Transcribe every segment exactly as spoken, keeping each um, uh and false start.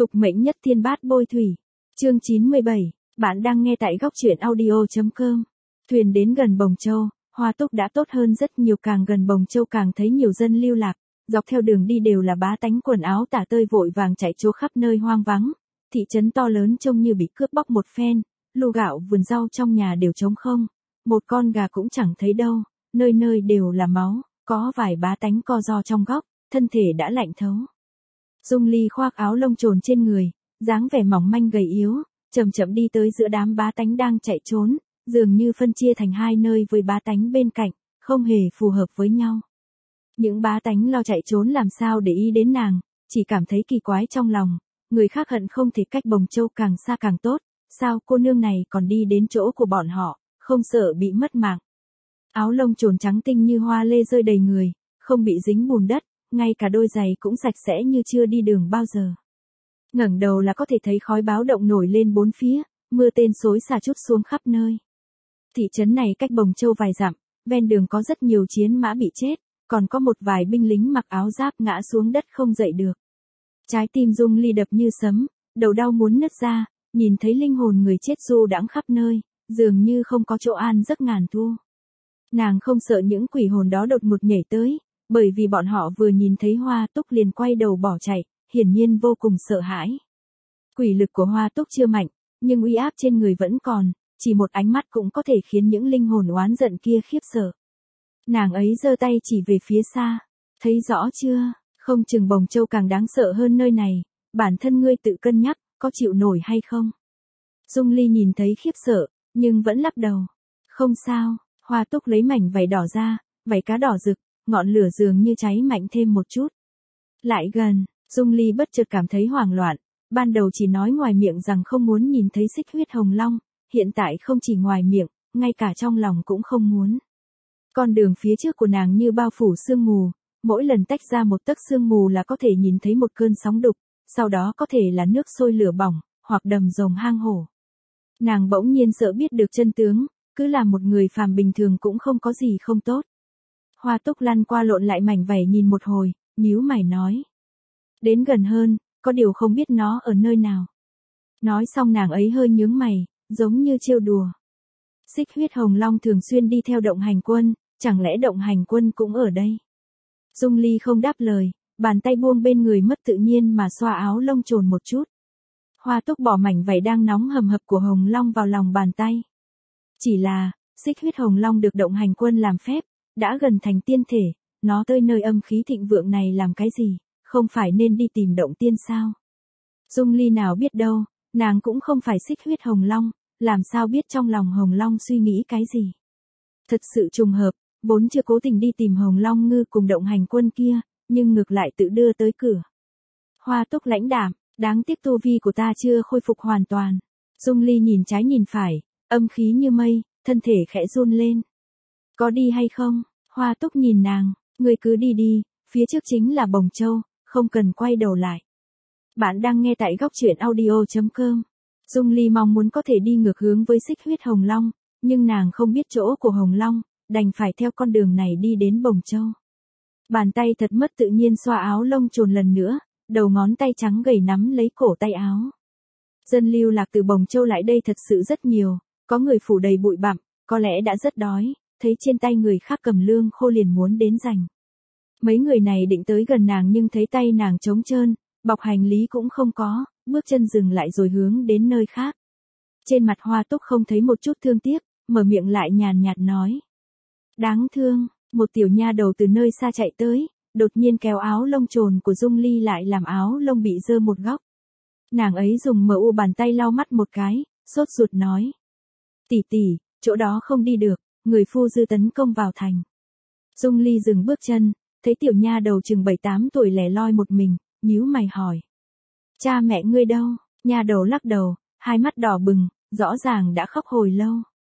Tục mệnh nhất thiên bát bôi thủy. Chương chín mươi bảy. Bạn đang nghe tại góc truyện audio chấm com. Thuyền đến gần Bồng Châu, Hoa Túc đã tốt hơn rất nhiều, càng gần Bồng Châu càng thấy nhiều dân lưu lạc, dọc theo đường đi đều là bá tánh quần áo tả tơi vội vàng chạy trốn khắp nơi hoang vắng. Thị trấn to lớn trông như bị cướp bóc một phen, lúa gạo vườn rau trong nhà đều trống không, một con gà cũng chẳng thấy đâu, nơi nơi đều là máu, có vài bá tánh co ro trong góc, thân thể đã lạnh thấu. Dung Ly khoác áo lông trồn trên người, dáng vẻ mỏng manh gầy yếu, chậm chậm đi tới giữa đám bá tánh đang chạy trốn, dường như phân chia thành hai nơi với bá tánh bên cạnh, không hề phù hợp với nhau. Những bá tánh lo chạy trốn làm sao để ý đến nàng, chỉ cảm thấy kỳ quái trong lòng, người khác hận không thể cách Bồng Châu càng xa càng tốt, sao cô nương này còn đi đến chỗ của bọn họ, không sợ bị mất mạng. Áo lông trồn trắng tinh như hoa lê rơi đầy người, không bị dính bùn đất, ngay cả đôi giày cũng sạch sẽ như chưa đi đường bao giờ. Ngẩng đầu là có thể thấy khói báo động nổi lên bốn phía, mưa tên xối xả trút xuống khắp nơi. Thị trấn này cách Bồng Châu vài dặm, ven đường có rất nhiều chiến mã bị chết, còn có một vài binh lính mặc áo giáp ngã xuống đất không dậy được. Trái tim Dung Ly đập như sấm, đầu đau muốn nứt ra, nhìn thấy linh hồn người chết du đãng khắp nơi, dường như không có chỗ an giấc ngàn thu. Nàng không sợ những quỷ hồn đó đột ngột nhảy tới, bởi vì bọn họ vừa nhìn thấy Hoa Túc liền quay đầu bỏ chạy, hiển nhiên vô cùng sợ hãi. Quỷ lực của Hoa Túc chưa mạnh, nhưng uy áp trên người vẫn còn, chỉ một ánh mắt cũng có thể khiến những linh hồn oán giận kia khiếp sợ. Nàng ấy giơ tay chỉ về phía xa, thấy rõ chưa, không chừng Bồng Châu càng đáng sợ hơn nơi này, bản thân ngươi tự cân nhắc, có chịu nổi hay không. Dung Ly nhìn thấy khiếp sợ, nhưng vẫn lắc đầu. Không sao, Hoa Túc lấy mảnh vải đỏ ra, vải cá đỏ rực, ngọn lửa dường như cháy mạnh thêm một chút. Lại gần, Dung Ly bất chợt cảm thấy hoảng loạn, ban đầu chỉ nói ngoài miệng rằng không muốn nhìn thấy xích huyết hồng long, hiện tại không chỉ ngoài miệng, ngay cả trong lòng cũng không muốn. Con đường phía trước của nàng như bao phủ sương mù, mỗi lần tách ra một tấc sương mù là có thể nhìn thấy một cơn sóng đục, sau đó có thể là nước sôi lửa bỏng, hoặc đầm rồng hang hổ. Nàng bỗng nhiên sợ biết được chân tướng, cứ là một người phàm bình thường cũng không có gì không tốt. Hoa Túc lăn qua lộn lại mảnh vải nhìn một hồi, nhíu mày nói. Đến gần hơn, có điều không biết nó ở nơi nào. Nói xong nàng ấy hơi nhướng mày, giống như trêu đùa. Xích huyết hồng long thường xuyên đi theo động hành quân, chẳng lẽ động hành quân cũng ở đây? Dung Ly không đáp lời, bàn tay buông bên người mất tự nhiên mà xoa áo lông trồn một chút. Hoa Túc bỏ mảnh vải đang nóng hầm hập của hồng long vào lòng bàn tay. Chỉ là, xích huyết hồng long được động hành quân làm phép, đã gần thành tiên thể, nó tới nơi âm khí thịnh vượng này làm cái gì, không phải nên đi tìm động tiên sao? Dung Ly nào biết đâu, nàng cũng không phải xích huyết hồng long, làm sao biết trong lòng hồng long suy nghĩ cái gì. Thật sự trùng hợp, vốn chưa cố tình đi tìm hồng long ngư cùng động hành quân kia, nhưng ngược lại tự đưa tới cửa. Hoa Túc lãnh đạm, đáng tiếc tu vi của ta chưa khôi phục hoàn toàn. Dung Ly nhìn trái nhìn phải, âm khí như mây, thân thể khẽ run lên. Có đi hay không? Hoa Túc nhìn nàng, ngươi cứ đi đi, phía trước chính là Bồng Châu, không cần quay đầu lại. Bạn đang nghe tại góc truyện audio chấm com. Dung Ly mong muốn có thể đi ngược hướng với xích huyết hồng long, nhưng nàng không biết chỗ của hồng long, đành phải theo con đường này đi đến Bồng Châu. Bàn tay thật mất tự nhiên xoa áo lông trồn lần nữa, đầu ngón tay trắng gầy nắm lấy cổ tay áo. Dân lưu lạc từ Bồng Châu lại đây thật sự rất nhiều, có người phủ đầy bụi bặm, có lẽ đã rất đói, thấy trên tay người khác cầm lương khô liền muốn đến giành. Mấy người này định tới gần nàng nhưng thấy tay nàng trống trơn, bọc hành lý cũng không có, bước chân dừng lại rồi hướng đến nơi khác. Trên mặt Hoa Túc không thấy một chút thương tiếc, mở miệng lại nhàn nhạt nói. Đáng thương, một tiểu nha đầu từ nơi xa chạy tới, đột nhiên kéo áo lông trồn của Dung Ly lại làm áo lông bị dơ một góc. Nàng ấy dùng mờ u bàn tay lau mắt một cái, sốt ruột nói. Tỷ tỷ, chỗ đó không đi được, người phu dư tấn công vào thành. Dung Ly dừng bước chân, thấy tiểu nha đầu chừng bảy tám tuổi lẻ loi một mình, nhíu mày hỏi. Cha mẹ ngươi đâu? Nha đầu lắc đầu, hai mắt đỏ bừng, rõ ràng đã khóc hồi lâu.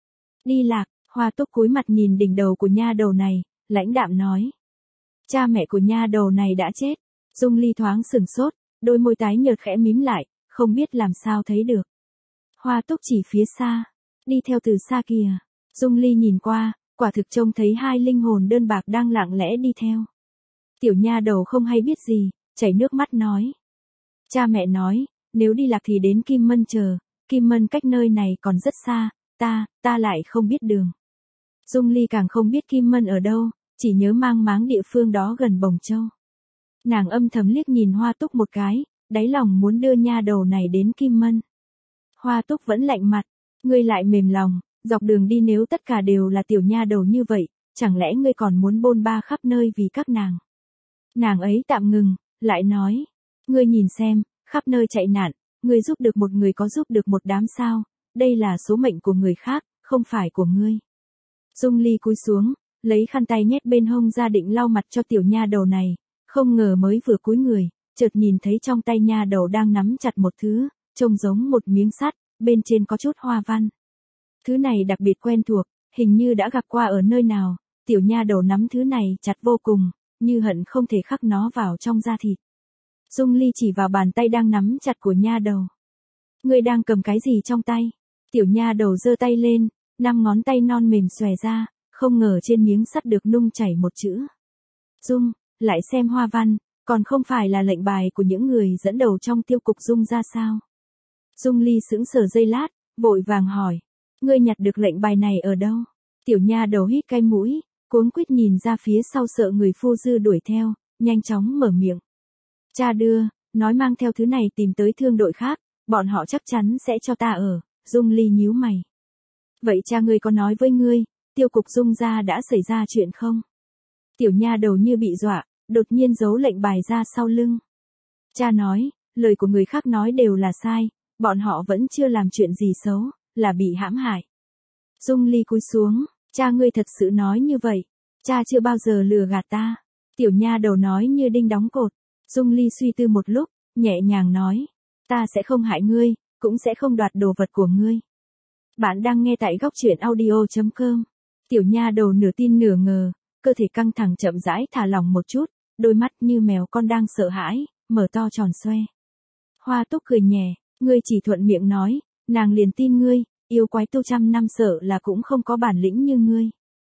Đi lạc, Hoa Túc cúi mặt nhìn đỉnh đầu của nha đầu này, lãnh đạm nói. Cha mẹ của nha đầu này đã chết. Dung Ly thoáng sừng sốt, đôi môi tái nhợt khẽ mím lại, không biết làm sao thấy được. Hoa Túc chỉ phía xa, đi theo từ xa kìa. Dung Ly nhìn qua, quả thực trông thấy hai linh hồn đơn bạc đang lặng lẽ đi theo. Tiểu nha đầu không hay biết gì, chảy nước mắt nói. Cha mẹ nói, nếu đi lạc thì đến Kim Mân chờ, Kim Mân cách nơi này còn rất xa, ta, ta lại không biết đường. Dung Ly càng không biết Kim Mân ở đâu, chỉ nhớ mang máng địa phương đó gần Bồng Châu. Nàng âm thầm liếc nhìn Hoa Túc một cái, đáy lòng muốn đưa nha đầu này đến Kim Mân. Hoa Túc vẫn lạnh mặt, ngươi lại mềm lòng, dọc đường đi nếu tất cả đều là tiểu nha đầu như vậy, chẳng lẽ ngươi còn muốn bôn ba khắp nơi vì các nàng. Nàng ấy tạm ngừng, lại nói, ngươi nhìn xem, khắp nơi chạy nạn, ngươi giúp được một người có giúp được một đám sao, đây là số mệnh của người khác, không phải của ngươi. Dung Ly cúi xuống, lấy khăn tay nhét bên hông ra định lau mặt cho tiểu nha đầu này, không ngờ mới vừa cúi người, chợt nhìn thấy trong tay nha đầu đang nắm chặt một thứ, trông giống một miếng sắt, bên trên có chút hoa văn. Thứ này đặc biệt quen thuộc, hình như đã gặp qua ở nơi nào, tiểu nha đầu nắm thứ này chặt vô cùng, như hận không thể khắc nó vào trong da thịt. Dung Ly chỉ vào bàn tay đang nắm chặt của nha đầu. Ngươi đang cầm cái gì trong tay? Tiểu nha đầu giơ tay lên, năm ngón tay non mềm xòe ra, không ngờ trên miếng sắt được nung chảy một chữ. Dung, lại xem hoa văn, còn không phải là lệnh bài của những người dẫn đầu trong tiêu cục Dung ra sao? Dung Ly sững sờ giây lát, vội vàng hỏi, ngươi nhặt được lệnh bài này ở đâu? Tiểu nha đầu hít cái mũi, cuống quýt nhìn ra phía sau sợ người phu dư đuổi theo, nhanh chóng mở miệng. Cha đưa, nói mang theo thứ này tìm tới thương đội khác, bọn họ chắc chắn sẽ cho ta ở. Dung Ly nhíu mày. Vậy cha ngươi có nói với ngươi, tiêu cục Dung gia đã xảy ra chuyện không? Tiểu nha đầu như bị dọa, đột nhiên giấu lệnh bài ra sau lưng. Cha nói, lời của người khác nói đều là sai, bọn họ vẫn chưa làm chuyện gì xấu, là bị hãm hại. Dung Ly cúi xuống, cha ngươi thật sự nói như vậy, cha chưa bao giờ lừa gạt ta. Tiểu nha đầu nói như đinh đóng cột. Dung Ly suy tư một lúc, nhẹ nhàng nói, ta sẽ không hại ngươi, cũng sẽ không đoạt đồ vật của ngươi. Bạn đang nghe tại góc truyện audio chấm com. Tiểu nha đầu nửa tin nửa ngờ, cơ thể căng thẳng chậm rãi thả lỏng một chút, đôi mắt như mèo con đang sợ hãi, mở to tròn xoe. Hoa Túc cười nhẹ, ngươi chỉ thuận miệng nói, nàng liền tin ngươi, yêu quái tu trăm năm sợ là cũng không có bản lĩnh như ngươi.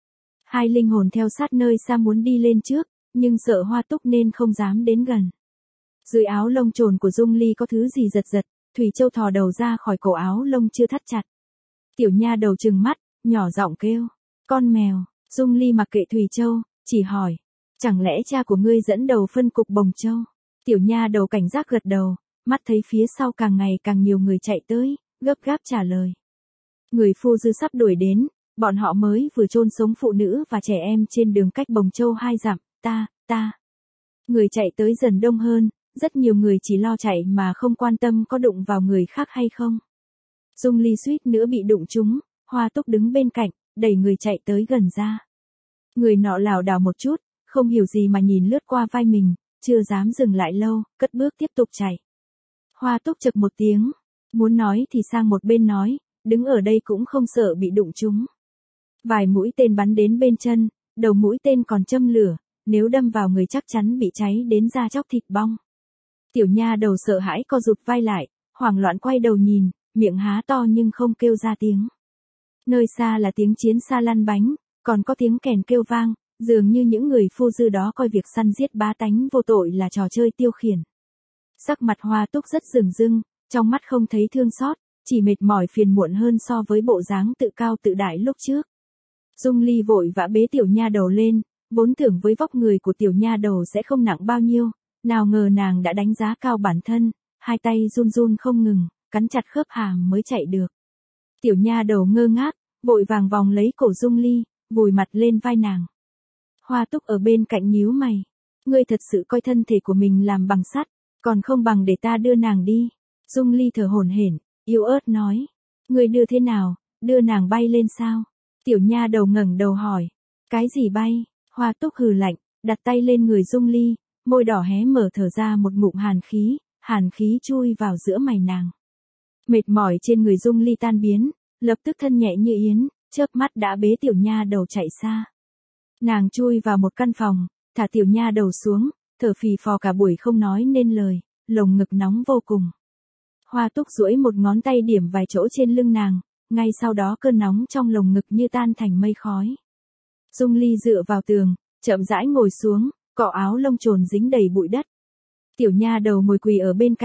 Hai linh hồn theo sát nơi xa muốn đi lên trước, nhưng sợ Hoa Túc nên không dám đến gần. Dưới áo lông trồn của Dung Ly có thứ gì giật giật, Thủy Châu thò đầu ra khỏi cổ áo lông chưa thắt chặt. Tiểu nha đầu trừng mắt, nhỏ giọng kêu, con mèo. Dung Ly mặc kệ Thủy Châu, chỉ hỏi, chẳng lẽ cha của ngươi dẫn đầu phân cục Bồng Châu? Tiểu nha đầu cảnh giác gật đầu, mắt thấy phía sau càng ngày càng nhiều người chạy tới, gấp gáp trả lời. Người phu dư sắp đuổi đến, bọn họ mới vừa chôn sống phụ nữ và trẻ em trên đường cách Bồng Châu hai dặm, ta, ta. Người chạy tới dần đông hơn, rất nhiều người chỉ lo chạy mà không quan tâm có đụng vào người khác hay không. Dung Ly suýt nữa bị đụng trúng, Hoa Túc đứng bên cạnh, đẩy người chạy tới gần ra. Người nọ lảo đảo một chút, không hiểu gì mà nhìn lướt qua vai mình, chưa dám dừng lại lâu, cất bước tiếp tục chạy. Hoa Túc chậc một tiếng, muốn nói thì sang một bên nói, đứng ở đây cũng không sợ bị đụng trúng. Vài mũi tên bắn đến bên chân, đầu mũi tên còn châm lửa, nếu đâm vào người chắc chắn bị cháy đến da chóc thịt bong. Tiểu nha đầu sợ hãi co rụt vai lại, hoảng loạn quay đầu nhìn, miệng há to nhưng không kêu ra tiếng. Nơi xa là tiếng chiến xa lăn bánh, còn có tiếng kèn kêu vang, dường như những người phu dư đó coi việc săn giết bá tánh vô tội là trò chơi tiêu khiển. Sắc mặt Hoa Túc rất rừng rưng, trong mắt không thấy thương xót, chỉ mệt mỏi phiền muộn hơn so với bộ dáng tự cao tự đại lúc trước. Dung Ly vội vã bế tiểu nha đầu lên, vốn tưởng với vóc người của tiểu nha đầu sẽ không nặng bao nhiêu, nào ngờ nàng đã đánh giá cao bản thân, hai tay run run không ngừng, cắn chặt khớp hàm mới chạy được. Tiểu nha đầu ngơ ngác, vội vàng vòng lấy cổ Dung Ly, vùi mặt lên vai nàng. Hoa Túc ở bên cạnh nhíu mày, ngươi thật sự coi thân thể của mình làm bằng sắt, còn không bằng để ta đưa nàng đi. Dung Ly thở hổn hển, yếu ớt nói, ngươi đưa thế nào, đưa nàng bay lên sao? Tiểu nha đầu ngẩng đầu hỏi, cái gì bay? Hoa Túc hừ lạnh, đặt tay lên người Dung Ly, môi đỏ hé mở thở ra một ngụm hàn khí, hàn khí chui vào giữa mày nàng. Mệt mỏi trên người Dung Ly tan biến, lập tức thân nhẹ như yến, chớp mắt đã bế tiểu nha đầu chạy xa. Nàng chui vào một căn phòng, thả tiểu nha đầu xuống, thở phì phò cả buổi không nói nên lời, lồng ngực nóng vô cùng. Hoa Túc duỗi một ngón tay điểm vài chỗ trên lưng nàng, ngay sau đó cơn nóng trong lồng ngực như tan thành mây khói. Dung Ly dựa vào tường, chậm rãi ngồi xuống, cọ áo lông trồn dính đầy bụi đất. Tiểu nha đầu ngồi quỳ ở bên cạnh,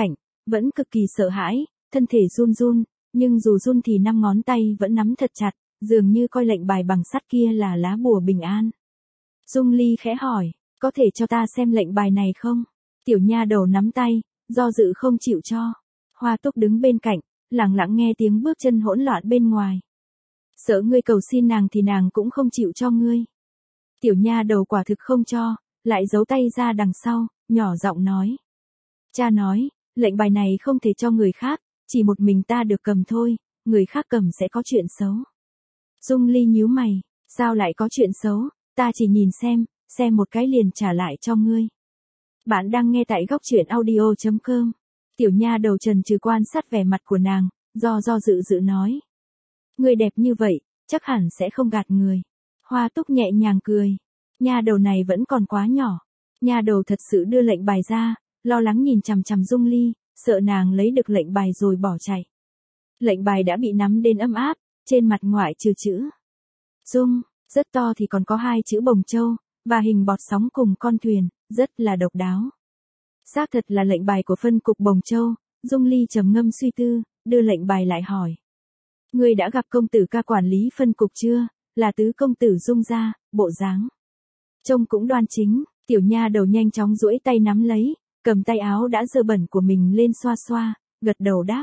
vẫn cực kỳ sợ hãi, thân thể run run, nhưng dù run thì năm ngón tay vẫn nắm thật chặt, dường như coi lệnh bài bằng sắt kia là lá bùa bình an. Dung Ly khẽ hỏi, có thể cho ta xem lệnh bài này không? Tiểu nha đầu nắm tay, do dự không chịu cho. Hoa Túc đứng bên cạnh, lặng lặng nghe tiếng bước chân hỗn loạn bên ngoài. Sợ ngươi cầu xin nàng thì nàng cũng không chịu cho ngươi. Tiểu nha đầu quả thực không cho, lại giấu tay ra đằng sau, nhỏ giọng nói. Cha nói, lệnh bài này không thể cho người khác, chỉ một mình ta được cầm thôi, người khác cầm sẽ có chuyện xấu. Dung Ly nhíu mày, sao lại có chuyện xấu, ta chỉ nhìn xem, xem một cái liền trả lại cho ngươi. Bạn đang nghe tại góc truyện audio chấm com. Tiểu nha đầu trần trừ quan sát vẻ mặt của nàng, do do dự dự nói. Ngươi đẹp như vậy, chắc hẳn sẽ không gạt người. Hoa Túc nhẹ nhàng cười. Nha đầu này vẫn còn quá nhỏ. Nha đầu thật sự đưa lệnh bài ra, lo lắng nhìn chằm chằm Dung Ly, sợ nàng lấy được lệnh bài rồi bỏ chạy. Lệnh bài đã bị nắm đến ấm áp, trên mặt ngoại trừ chữ Dung, rất to thì còn có hai chữ Bồng Châu, và hình bọt sóng cùng con thuyền, rất là độc đáo. Xác thật là lệnh bài của phân cục Bồng Châu. Dung Ly trầm ngâm suy tư, đưa lệnh bài lại hỏi. Ngươi đã gặp công tử ca quản lý phân cục chưa, là tứ công tử Dung gia, bộ dáng trông cũng đoan chính. Tiểu nha đầu nhanh chóng duỗi tay nắm lấy, cầm tay áo đã dơ bẩn của mình lên xoa xoa, gật đầu đáp.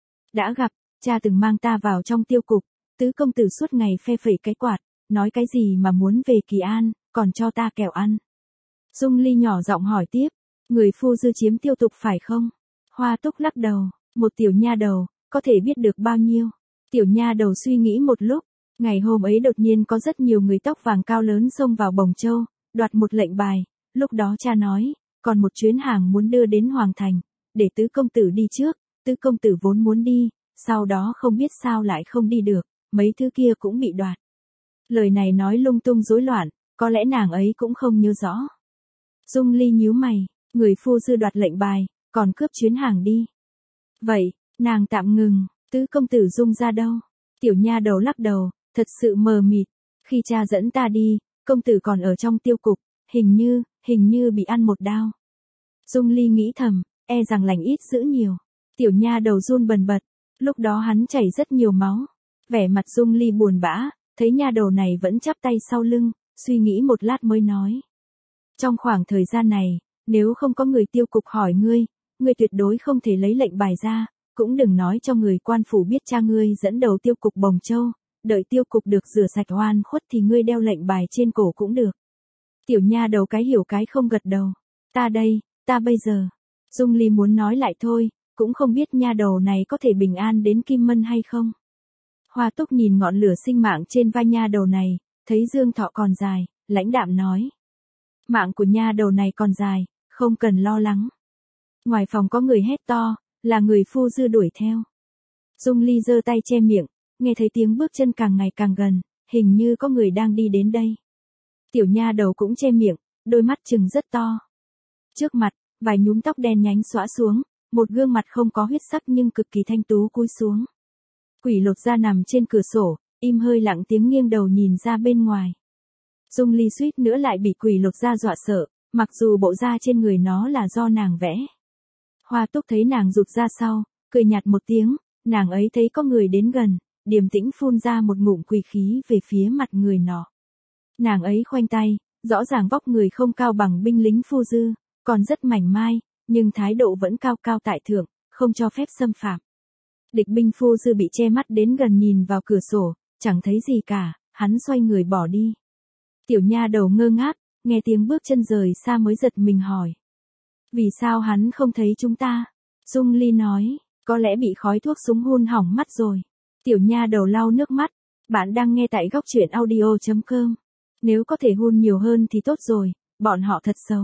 Đã gặp, cha từng mang ta vào trong tiêu cục, tứ công tử suốt ngày phe phẩy cái quạt, nói cái gì mà muốn về Kỳ An, còn cho ta kẹo ăn. Dung Ly nhỏ giọng hỏi tiếp, người phu dư chiếm tiêu cục phải không? Hoa Túc lắc đầu, một tiểu nha đầu, có thể biết được bao nhiêu. Tiểu nha đầu suy nghĩ một lúc, ngày hôm ấy đột nhiên có rất nhiều người tóc vàng cao lớn xông vào Bồng Châu, đoạt một lệnh bài, lúc đó cha nói, còn một chuyến hàng muốn đưa đến Hoàng Thành, để tứ công tử đi trước, tứ công tử vốn muốn đi, sau đó không biết sao lại không đi được, mấy thứ kia cũng bị đoạt. Lời này nói lung tung rối loạn, có lẽ nàng ấy cũng không nhớ rõ. Dung Ly nhíu mày, người phu dư đoạt lệnh bài, còn cướp chuyến hàng đi. Vậy, nàng tạm ngừng, tứ công tử Dung ra đâu? Tiểu nha đầu lắc đầu, thật sự mờ mịt. Khi cha dẫn ta đi, công tử còn ở trong tiêu cục, hình như, hình như bị ăn một đao. Dung Ly nghĩ thầm, e rằng lành ít dữ nhiều. Tiểu nha đầu run bần bật, lúc đó hắn chảy rất nhiều máu. Vẻ mặt Dung Ly buồn bã, thấy nha đầu này vẫn chắp tay sau lưng, suy nghĩ một lát mới nói. Trong khoảng thời gian này, nếu không có người tiêu cục hỏi ngươi, ngươi tuyệt đối không thể lấy lệnh bài ra, cũng đừng nói cho người quan phủ biết cha ngươi dẫn đầu tiêu cục Bồng Châu, đợi tiêu cục được rửa sạch oan khuất thì ngươi đeo lệnh bài trên cổ cũng được. Tiểu nha đầu cái hiểu cái không gật đầu. Ta đây, ta bây giờ. Dung Ly muốn nói lại thôi, cũng không biết nha đầu này có thể bình an đến Kim Mân hay không. Hoa Túc nhìn ngọn lửa sinh mạng trên vai nha đầu này, thấy dương thọ còn dài, lãnh đạm nói. Mạng của nha đầu này còn dài, không cần lo lắng. Ngoài phòng có người hét to, là người phu dư đuổi theo. Dung Ly giơ tay che miệng, nghe thấy tiếng bước chân càng ngày càng gần, hình như có người đang đi đến đây. Tiểu nha đầu cũng che miệng, đôi mắt trừng rất to. Trước mặt, vài nhúm tóc đen nhánh xõa xuống, một gương mặt không có huyết sắc nhưng cực kỳ thanh tú cúi xuống. Quỷ Lột Da nằm trên cửa sổ, im hơi lặng tiếng nghiêng đầu nhìn ra bên ngoài. Dung Ly suýt nữa lại bị Quỷ Lột Da dọa sợ, mặc dù bộ da trên người nó là do nàng vẽ. Hoa Túc thấy nàng rụt ra sau, cười nhạt một tiếng, nàng ấy thấy có người đến gần, điềm tĩnh phun ra một ngụm quỷ khí về phía mặt người nọ. Nàng ấy khoanh tay, rõ ràng vóc người không cao bằng binh lính phu dư, còn rất mảnh mai, nhưng thái độ vẫn cao cao tại thượng, không cho phép xâm phạm. Địch binh phu dư bị che mắt đến gần nhìn vào cửa sổ, chẳng thấy gì cả, hắn xoay người bỏ đi. Tiểu nha đầu ngơ ngác, nghe tiếng bước chân rời xa mới giật mình hỏi. Vì sao hắn không thấy chúng ta? Dung Ly nói, có lẽ bị khói thuốc súng hun hỏng mắt rồi. Tiểu nha đầu lau nước mắt, bạn đang nghe tại góc truyện audio chấm com. Nếu có thể hun nhiều hơn thì tốt rồi, bọn họ thật xấu.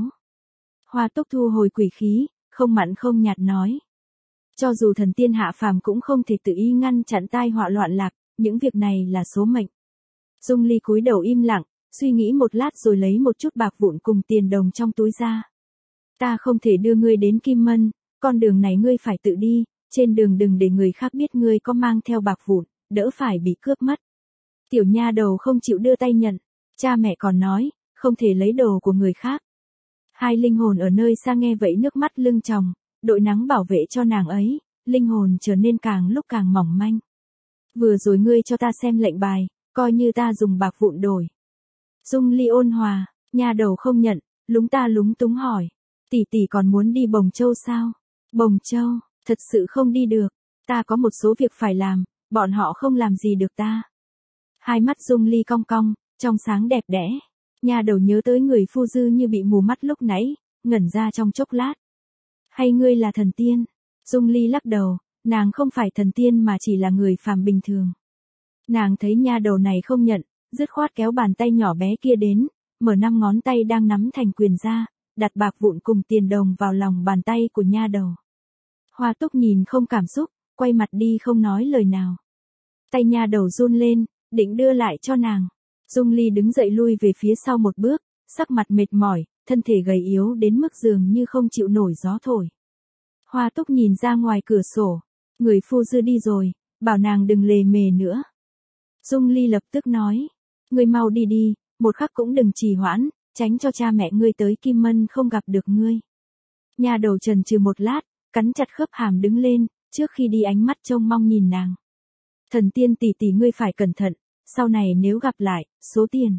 Hoa Túc thu hồi quỷ khí, không mặn không nhạt nói. Cho dù thần tiên hạ phàm cũng không thể tự ý ngăn chặn tai họa loạn lạc, những việc này là số mệnh. Dung Ly cúi đầu im lặng, suy nghĩ một lát rồi lấy một chút bạc vụn cùng tiền đồng trong túi ra. Ta không thể đưa ngươi đến Kim Mân, con đường này ngươi phải tự đi, trên đường đừng để người khác biết ngươi có mang theo bạc vụn, đỡ phải bị cướp mất. Tiểu nha đầu không chịu đưa tay nhận, cha mẹ còn nói, không thể lấy đồ của người khác. Hai linh hồn ở nơi xa nghe vậy nước mắt lưng tròng, đội nắng bảo vệ cho nàng ấy, linh hồn trở nên càng lúc càng mỏng manh. Vừa rồi ngươi cho ta xem lệnh bài, coi như ta dùng bạc vụn đổi. Dung Ly ôn hòa, nha đầu không nhận, lúng ta lúng túng hỏi. Tỷ tỷ còn muốn đi Bồng Châu sao? Bồng Châu, thật sự không đi được, ta có một số việc phải làm, bọn họ không làm gì được ta. Hai mắt Dung Ly cong cong, trong sáng đẹp đẽ. Nha đầu nhớ tới người phu dư như bị mù mắt lúc nãy, ngẩn ra trong chốc lát. Hay ngươi là thần tiên? Dung Ly lắc đầu, nàng không phải thần tiên mà chỉ là người phàm bình thường. Nàng thấy nha đầu này không nhận, dứt khoát kéo bàn tay nhỏ bé kia đến, mở năm ngón tay đang nắm thành quyền ra, đặt bạc vụn cùng tiền đồng vào lòng bàn tay của nha đầu. Hoa Túc nhìn không cảm xúc, quay mặt đi không nói lời nào. Tay nha đầu run lên, định đưa lại cho nàng. Dung Ly đứng dậy lui về phía sau một bước, sắc mặt mệt mỏi, thân thể gầy yếu đến mức dường như không chịu nổi gió thổi. Hoa Túc nhìn ra ngoài cửa sổ, người phu dư đi rồi, bảo nàng đừng lề mề nữa. Dung Ly lập tức nói, ngươi mau đi đi, một khắc cũng đừng trì hoãn, tránh cho cha mẹ ngươi tới Kim Mân không gặp được ngươi. Nha đầu chần chừ một lát, cắn chặt khớp hàm đứng lên, trước khi đi ánh mắt trông mong nhìn nàng. Thần tiên tỷ tỷ ngươi phải cẩn thận, sau này nếu gặp lại, số tiền.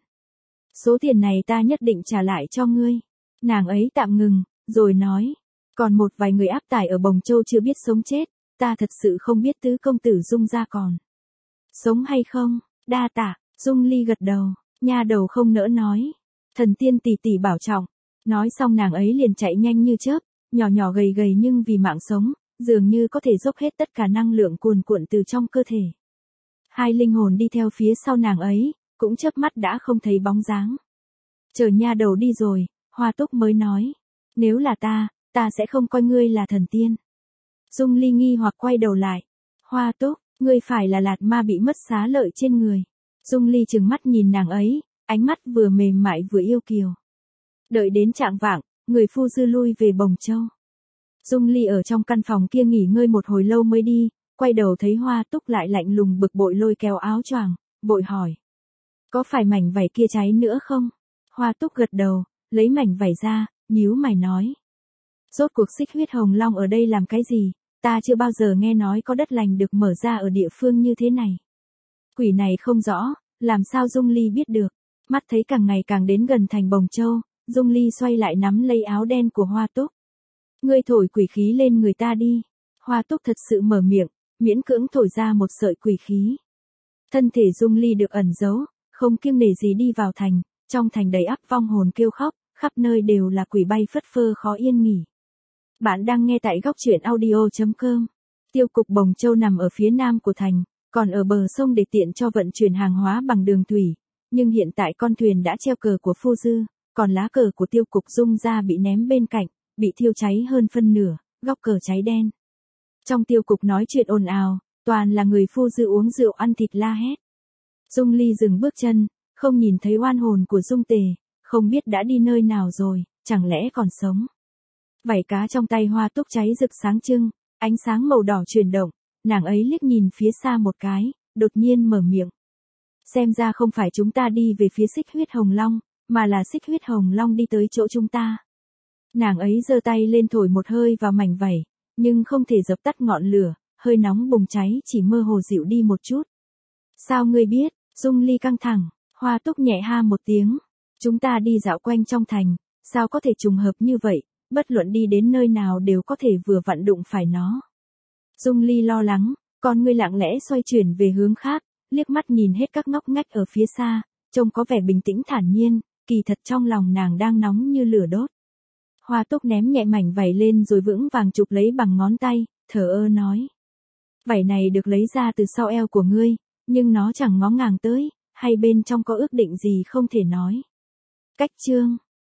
Số tiền này ta nhất định trả lại cho ngươi. Nàng ấy tạm ngừng, rồi nói, còn một vài người áp tải ở Bồng Châu chưa biết sống chết, ta thật sự không biết tứ công tử Dung gia còn sống hay không. Đa tạ. Dung Ly gật đầu, nha đầu không nỡ nói. Thần tiên tỷ tỷ bảo trọng. Nói xong nàng ấy liền chạy nhanh như chớp, nhỏ nhỏ gầy gầy nhưng vì mạng sống, dường như có thể dốc hết tất cả năng lượng cuồn cuộn từ trong cơ thể. Hai linh hồn đi theo phía sau nàng ấy, cũng chớp mắt đã không thấy bóng dáng. Chờ nha đầu đi rồi, Hoa Túc mới nói, nếu là ta, ta sẽ không coi ngươi là thần tiên. Dung Ly nghi hoặc quay đầu lại. Hoa Túc, ngươi phải là lạt ma bị mất xá lợi trên người. Dung Ly trừng mắt nhìn nàng ấy, ánh mắt vừa mềm mại vừa yêu kiều. Đợi đến trạng vạng, người phu dư lui về Bồng Châu. Dung Ly ở trong căn phòng kia nghỉ ngơi một hồi lâu mới đi, quay đầu thấy Hoa Túc lại lạnh lùng bực bội lôi kéo áo choàng, vội hỏi. Có phải mảnh vải kia cháy nữa không? Hoa Túc gật đầu, lấy mảnh vải ra, nhíu mày nói. Rốt cuộc xích huyết hồng long ở đây làm cái gì? Ta chưa bao giờ nghe nói có đất lành được mở ra ở địa phương như thế này. Quỷ này không rõ, làm sao Dung Ly biết được. Mắt thấy càng ngày càng đến gần thành Bồng Châu, Dung Ly xoay lại nắm lấy áo đen của Hoa Túc. Ngươi thổi quỷ khí lên người ta đi. Hoa Túc thật sự mở miệng, miễn cưỡng thổi ra một sợi quỷ khí. Thân thể Dung Ly được ẩn giấu, không kiêng nể gì đi vào thành, trong thành đầy ắp vong hồn kêu khóc, khắp nơi đều là quỷ bay phất phơ khó yên nghỉ. Bạn đang nghe tại góc truyện audio chấm com. Tiêu cục Bồng Châu nằm ở phía nam của thành, còn ở bờ sông để tiện cho vận chuyển hàng hóa bằng đường thủy, nhưng hiện tại con thuyền đã treo cờ của phu dư, còn lá cờ của tiêu cục Dung gia bị ném bên cạnh, bị thiêu cháy hơn phân nửa, góc cờ cháy đen. Trong tiêu cục nói chuyện ồn ào, toàn là người phu dư uống rượu ăn thịt la hét. Dung Ly dừng bước chân, không nhìn thấy oan hồn của Dung Tề, không biết đã đi nơi nào rồi, chẳng lẽ còn sống. Vảy cá trong tay Hoa Túc cháy rực sáng trưng, ánh sáng màu đỏ chuyển động, nàng ấy liếc nhìn phía xa một cái, đột nhiên mở miệng. Xem ra không phải chúng ta đi về phía xích huyết hồng long, mà là xích huyết hồng long đi tới chỗ chúng ta. Nàng ấy giơ tay lên thổi một hơi vào mảnh vảy, nhưng không thể dập tắt ngọn lửa, hơi nóng bùng cháy chỉ mơ hồ dịu đi một chút. Sao ngươi biết? Dung Ly căng thẳng, Hoa Túc nhẹ ha một tiếng. Chúng ta đi dạo quanh trong thành, sao có thể trùng hợp như vậy, bất luận đi đến nơi nào đều có thể vừa vặn đụng phải nó. Dung Ly lo lắng, con ngươi lặng lẽ xoay chuyển về hướng khác, liếc mắt nhìn hết các ngóc ngách ở phía xa, trông có vẻ bình tĩnh thản nhiên, kỳ thật trong lòng nàng đang nóng như lửa đốt. Hoa Túc ném nhẹ mảnh vảy lên rồi vững vàng chụp lấy bằng ngón tay, thở ơ nói. Vảy này được lấy ra từ sau eo của ngươi, nhưng nó chẳng ngó ngàng tới, hay bên trong có ước định gì không thể nói. Cách chương